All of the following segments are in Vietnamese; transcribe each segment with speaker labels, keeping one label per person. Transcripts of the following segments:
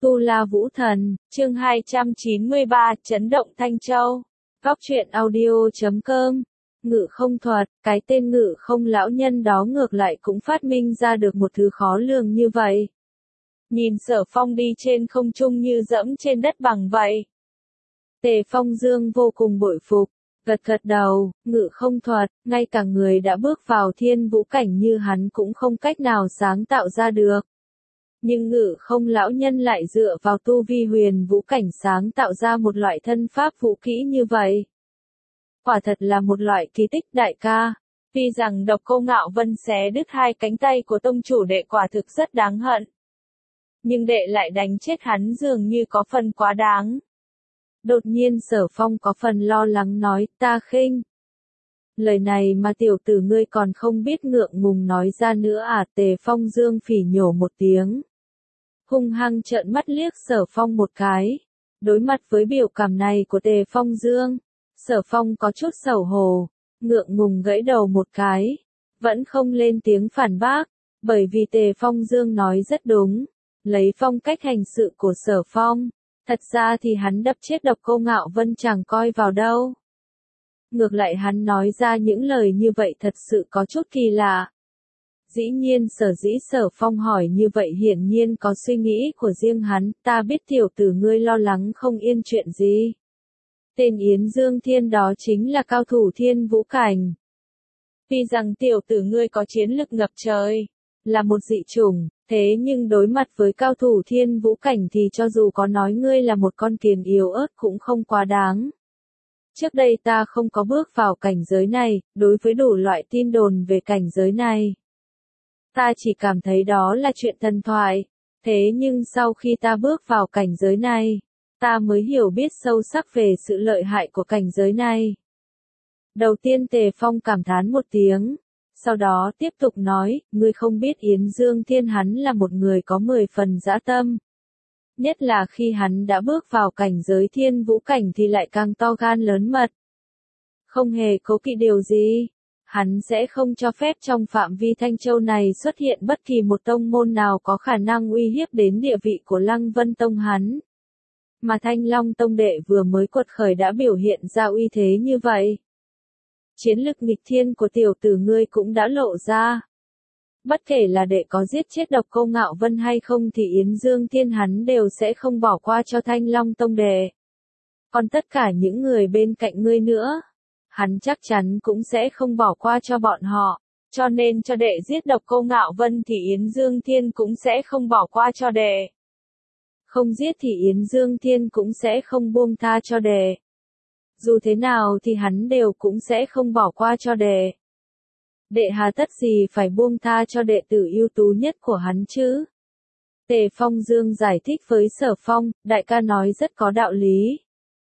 Speaker 1: Tu La Vũ Thần, chương 293, chấn động Thanh Châu. Góc truyện audio.com. Ngự không thuật, cái tên ngự không lão nhân đó ngược lại cũng phát minh ra được một thứ khó lường như vậy. Nhìn Sở Phong đi trên không trung như dẫm trên đất bằng vậy. Tề Phong Dương vô cùng bội phục, gật gật đầu, ngự không thuật, ngay cả người đã bước vào thiên vũ cảnh như hắn cũng không cách nào sáng tạo ra được. Nhưng ngự không lão nhân lại dựa vào tu vi huyền vũ cảnh sáng tạo ra một loại thân pháp vũ kỹ như vậy. Quả thật là một loại kỳ tích đại ca. Tuy rằng Độc Cô Ngạo Vân xé đứt hai cánh tay của tông chủ đệ quả thực rất đáng hận. Nhưng đệ lại đánh chết hắn dường như có phần quá đáng. Đột nhiên Sở Phong có phần lo lắng nói, ta khinh. Lời này mà tiểu tử ngươi còn không biết ngượng ngùng nói ra nữa à? Tề Phong Dương phỉ nhổ một tiếng. Hung hăng trợn mắt liếc Sở Phong một cái. Đối mặt với biểu cảm này của Tề Phong Dương, Sở Phong có chút xấu hổ, ngượng ngùng gãy đầu một cái, vẫn không lên tiếng phản bác, bởi vì Tề Phong Dương nói rất đúng. Lấy phong cách hành sự của Sở Phong, thật ra thì hắn đập chết Độc Cô Ngạo Vân chẳng coi vào đâu. Ngược lại hắn nói ra những lời như vậy thật sự có chút kỳ lạ. Dĩ nhiên sở dĩ Sở Phong hỏi như vậy hiển nhiên có suy nghĩ của riêng hắn, ta biết tiểu tử ngươi lo lắng không yên chuyện gì. Tên Yến Dương Thiên đó chính là cao thủ thiên vũ cảnh. Tuy rằng tiểu tử ngươi có chiến lực ngập trời, là một dị chủng, thế nhưng đối mặt với cao thủ thiên vũ cảnh thì cho dù có nói ngươi là một con kiến yếu ớt cũng không quá đáng. Trước đây ta không có bước vào cảnh giới này, đối với đủ loại tin đồn về cảnh giới này, ta chỉ cảm thấy đó là chuyện thần thoại. Thế nhưng sau khi ta bước vào cảnh giới này, ta mới hiểu biết sâu sắc về sự lợi hại của cảnh giới này. Đầu tiên Tề Phong cảm thán một tiếng, sau đó tiếp tục nói, ngươi không biết Yến Dương Thiên hắn là một người có 10 phần dã tâm. Nhất là khi hắn đã bước vào cảnh giới thiên vũ cảnh thì lại càng to gan lớn mật. Không hề cố kỵ điều gì. Hắn sẽ không cho phép trong phạm vi Thanh Châu này xuất hiện bất kỳ một tông môn nào có khả năng uy hiếp đến địa vị của Lăng Vân Tông hắn. Mà Thanh Long Tông đệ vừa mới quật khởi đã biểu hiện ra uy thế như vậy. Chiến lực nghịch thiên của tiểu tử ngươi cũng đã lộ ra. Bất kể là đệ có giết chết Độc Cô Ngạo Vân hay không thì Yến Dương Thiên hắn đều sẽ không bỏ qua cho Thanh Long Tông đệ. Còn tất cả những người bên cạnh ngươi nữa, hắn chắc chắn cũng sẽ không bỏ qua cho bọn họ, cho nên cho đệ giết Độc Cô Ngạo Vân thì Yến Dương Thiên cũng sẽ không bỏ qua cho đệ. Không giết thì Yến Dương Thiên cũng sẽ không buông tha cho đệ. Dù thế nào thì hắn đều cũng sẽ không bỏ qua cho đệ. Đệ hà tất gì phải buông tha cho đệ tử ưu tú nhất của hắn chứ? Tề Phong Dương giải thích với Sở Phong, đại ca nói rất có đạo lý.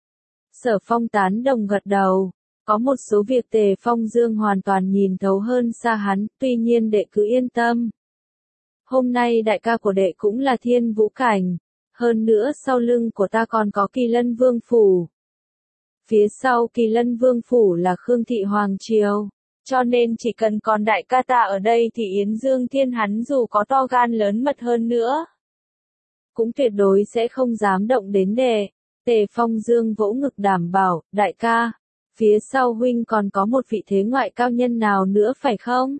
Speaker 1: Sở Phong tán đồng gật đầu. Có một số việc Tề Phong Dương hoàn toàn nhìn thấu hơn xa hắn, tuy nhiên đệ cứ yên tâm. Hôm nay đại ca của đệ cũng là thiên vũ cảnh, hơn nữa sau lưng của ta còn có Kỳ Lân Vương Phủ. Phía sau Kỳ Lân Vương Phủ là Khương Thị Hoàng Triều, cho nên chỉ cần còn đại ca ta ở đây thì Yến Dương Thiên hắn dù có to gan lớn mật hơn nữa, cũng tuyệt đối sẽ không dám động đến đệ. Tề Phong Dương vỗ ngực đảm bảo, đại ca. Phía sau huynh còn có một vị thế ngoại cao nhân nào nữa phải không?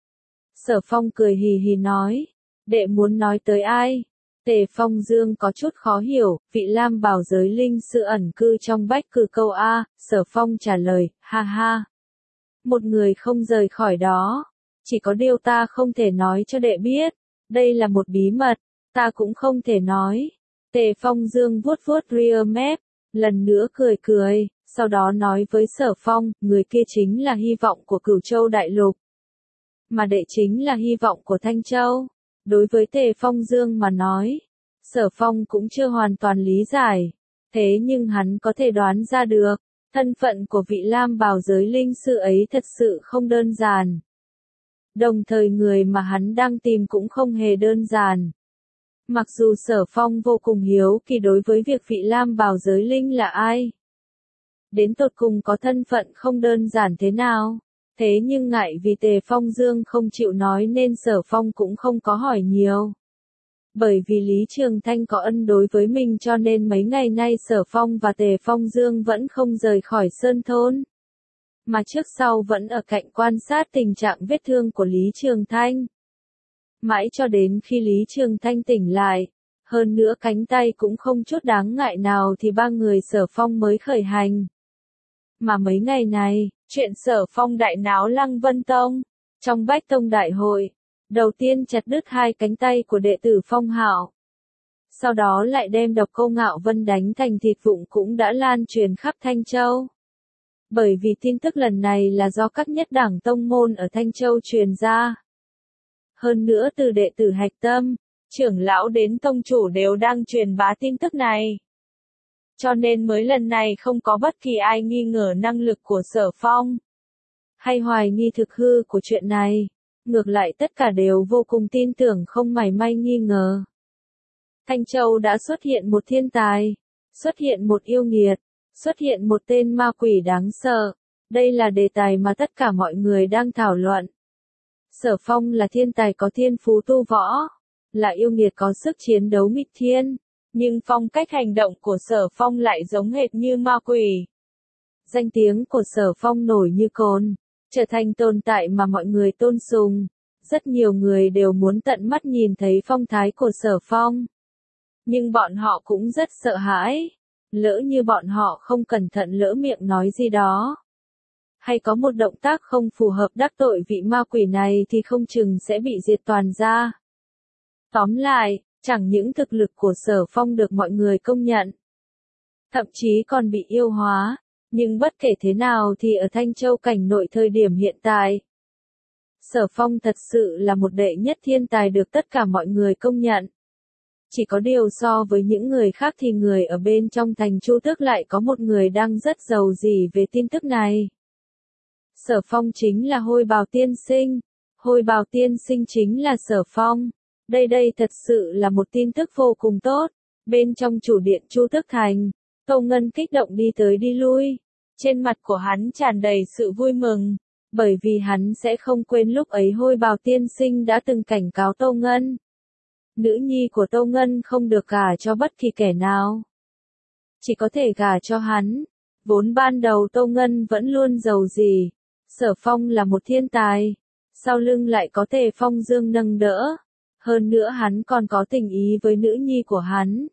Speaker 1: Sở Phong cười hì hì nói. Đệ muốn nói tới ai? Tề Phong Dương có chút khó hiểu, vị Lam Bảo giới linh sư ẩn cư trong Bách Cử Câu A. Sở Phong trả lời, ha ha. Một người không rời khỏi đó. Chỉ có điều ta không thể nói cho đệ biết. Đây là một bí mật, ta cũng không thể nói. Tề Phong Dương vuốt vuốt rear mép, lần nữa cười cười. Sau đó nói với Sở Phong, người kia chính là hy vọng của Cửu Châu Đại Lục. Mà đệ chính là hy vọng của Thanh Châu. Đối với Tề Phong Dương mà nói, Sở Phong cũng chưa hoàn toàn lý giải. Thế nhưng hắn có thể đoán ra được, thân phận của vị Lam Bào giới linh sư ấy thật sự không đơn giản. Đồng thời người mà hắn đang tìm cũng không hề đơn giản. Mặc dù Sở Phong vô cùng hiếu kỳ đối với việc vị Lam Bào giới linh là ai. Đến tột cùng có thân phận không đơn giản thế nào. Thế nhưng ngại vì Tề Phong Dương không chịu nói nên Sở Phong cũng không có hỏi nhiều. Bởi vì Lý Trường Thanh có ân đối với mình cho nên mấy ngày nay Sở Phong và Tề Phong Dương vẫn không rời khỏi Sơn Thôn. Mà trước sau vẫn ở cạnh quan sát tình trạng vết thương của Lý Trường Thanh. Mãi cho đến khi Lý Trường Thanh tỉnh lại, hơn nữa cánh tay cũng không chút đáng ngại nào thì ba người Sở Phong mới khởi hành. Mà mấy ngày này, chuyện Sở Phong đại náo Lăng Vân Tông, trong Bách Tông đại hội, đầu tiên chặt đứt hai cánh tay của đệ tử Phong Hạo. Sau đó lại đem Độc Cô Ngạo Vân đánh thành thịt vụn cũng đã lan truyền khắp Thanh Châu. Bởi vì tin tức lần này là do các nhất đảng tông môn ở Thanh Châu truyền ra. Hơn nữa từ đệ tử hạch tâm, trưởng lão đến tông chủ đều đang truyền bá tin tức này. Cho nên mới lần này không có bất kỳ ai nghi ngờ năng lực của Sở Phong, hay hoài nghi thực hư của chuyện này. Ngược lại tất cả đều vô cùng tin tưởng không mảy may nghi ngờ. Thanh Châu đã xuất hiện một thiên tài, xuất hiện một yêu nghiệt, xuất hiện một tên ma quỷ đáng sợ. Đây là đề tài mà tất cả mọi người đang thảo luận. Sở Phong là thiên tài có thiên phú tu võ, là yêu nghiệt có sức chiến đấu nghịch thiên, nhưng phong cách hành động của Sở Phong lại giống hệt như ma quỷ. Danh tiếng của Sở Phong nổi như cồn, trở thành tồn tại mà mọi người tôn sùng. Rất nhiều người đều muốn tận mắt nhìn thấy phong thái của Sở Phong. Nhưng bọn họ cũng rất sợ hãi. Lỡ như bọn họ không cẩn thận lỡ miệng nói gì đó, hay có một động tác không phù hợp đắc tội vị ma quỷ này thì không chừng sẽ bị diệt toàn ra. Tóm lại, chẳng những thực lực của Sở Phong được mọi người công nhận, thậm chí còn bị yêu hóa, nhưng bất kể thế nào thì ở Thanh Châu cảnh nội thời điểm hiện tại, Sở Phong thật sự là một đệ nhất thiên tài được tất cả mọi người công nhận. Chỉ có điều so với những người khác thì người ở bên trong thành Chu Tước lại có một người đang rất giàu dỉ về tin tức này. Sở Phong chính là Hôi Bào Tiên Sinh. Hôi Bào Tiên Sinh chính là Sở Phong. Đây thật sự là một tin tức vô cùng tốt. Bên trong chủ điện Chu Tước Thành, Tô Ngân kích động đi tới đi lui. Trên mặt của hắn tràn đầy sự vui mừng. Bởi vì hắn sẽ không quên lúc ấy Hôi Bào Tiên Sinh đã từng cảnh cáo Tô Ngân. Nữ nhi của Tô Ngân không được gả cho bất kỳ kẻ nào. Chỉ có thể gả cho hắn. Vốn ban đầu Tô Ngân vẫn luôn giàu gì. Sở Phong là một thiên tài. Sau lưng lại có Tề Phong Dương nâng đỡ. Hơn nữa hắn còn có tình ý với nữ nhi của hắn.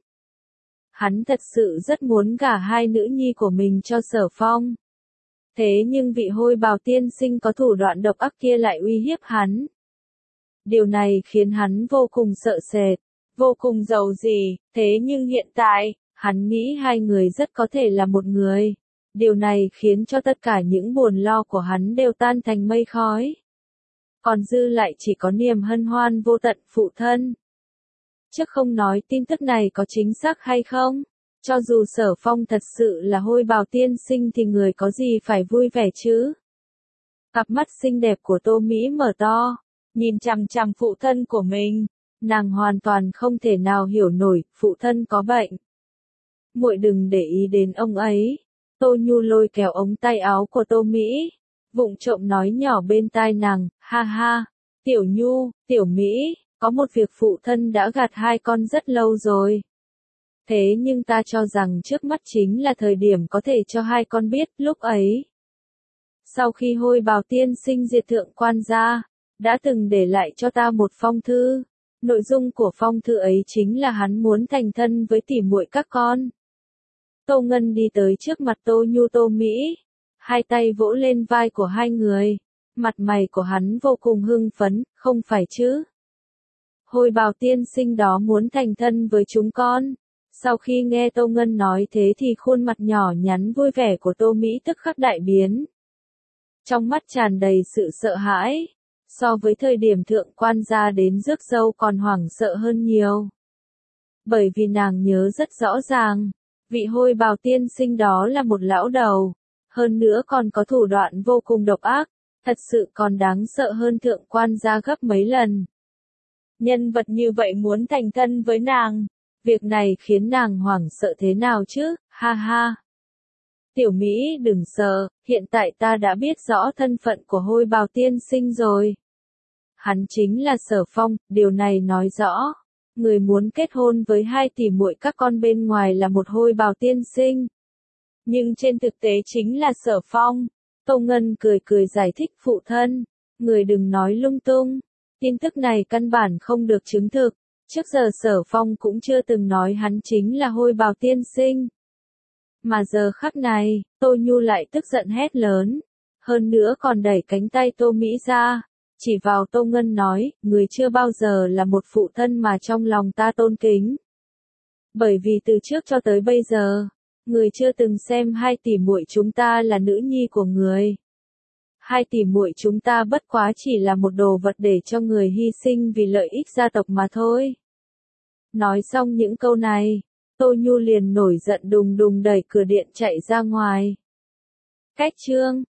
Speaker 1: Hắn thật sự rất muốn gả hai nữ nhi của mình cho Sở Phong. Thế nhưng vị Hôi Bào Tiên Sinh có thủ đoạn độc ác kia lại uy hiếp hắn. Điều này khiến hắn vô cùng sợ sệt, vô cùng giàu dỉ, thế nhưng hiện tại, hắn nghĩ hai người rất có thể là một người. Điều này khiến cho tất cả những buồn lo của hắn đều tan thành mây khói. Còn dư lại chỉ có niềm hân hoan vô tận phụ thân. Chứ không nói tin tức này có chính xác hay không, cho dù Sở Phong thật sự là Hôi Bào Tiên Sinh thì người có gì phải vui vẻ chứ. Cặp mắt xinh đẹp của Tô Mỹ mở to, nhìn chằm chằm phụ thân của mình, nàng hoàn toàn không thể nào hiểu nổi, phụ thân có bệnh. Muội đừng để ý đến ông ấy. Tô Nhu lôi kéo ống tay áo của Tô Mỹ, vụng trộm nói nhỏ bên tai nàng, ha ha, Tiểu Nhu, Tiểu Mỹ, có một việc phụ thân đã gạt hai con rất lâu rồi. Thế nhưng ta cho rằng trước mắt chính là thời điểm có thể cho hai con biết lúc ấy. Sau khi Hôi Bào Tiên Sinh diệt thượng quan gia, đã từng để lại cho ta một phong thư. Nội dung của phong thư ấy chính là hắn muốn thành thân với tỉ muội các con. Tô Ngân đi tới trước mặt Tô Nhu Tô Mỹ, hai tay vỗ lên vai của hai người, mặt mày của hắn vô cùng hưng phấn, không phải chứ? Hôi Bào Tiên Sinh đó muốn thành thân với chúng con. Sau khi nghe Tô Ngân nói thế thì khuôn mặt nhỏ nhắn vui vẻ của Tô Mỹ tức khắc đại biến. Trong mắt tràn đầy sự sợ hãi, so với thời điểm thượng quan gia đến rước dâu còn hoảng sợ hơn nhiều. Bởi vì nàng nhớ rất rõ ràng, vị Hôi Bào Tiên Sinh đó là một lão đầu, hơn nữa còn có thủ đoạn vô cùng độc ác, thật sự còn đáng sợ hơn thượng quan gia gấp mấy lần. Nhân vật như vậy muốn thành thân với nàng, việc này khiến nàng hoảng sợ thế nào chứ, ha ha. Tiểu Mỹ đừng sợ, hiện tại ta đã biết rõ thân phận của Hôi Bào Tiên Sinh rồi. Hắn chính là Sở Phong, điều này nói rõ. người muốn kết hôn với hai tỷ muội các con bên ngoài là một hôi bào tiên sinh. Nhưng trên thực tế chính là Sở Phong. Tô Ngân cười cười giải thích phụ thân, người đừng nói lung tung. Tin tức này căn bản không được chứng thực. Trước giờ Sở Phong cũng chưa từng nói hắn chính là hôi bào tiên sinh. Mà giờ khắc này, Tô Nhu lại tức giận hét lớn. Hơn nữa còn đẩy cánh tay Tô Mỹ ra. Chỉ vào Tô Ngân nói, người chưa bao giờ là một phụ thân mà trong lòng ta tôn kính. Bởi vì từ trước cho tới bây giờ, người chưa từng xem hai tỷ muội chúng ta là nữ nhi của người. Hai tỷ muội chúng ta bất quá chỉ là một đồ vật để cho người hy sinh vì lợi ích gia tộc mà thôi. Nói xong những câu này, Tô Nhu liền nổi giận đùng đùng đẩy cửa điện chạy ra ngoài. Cách chương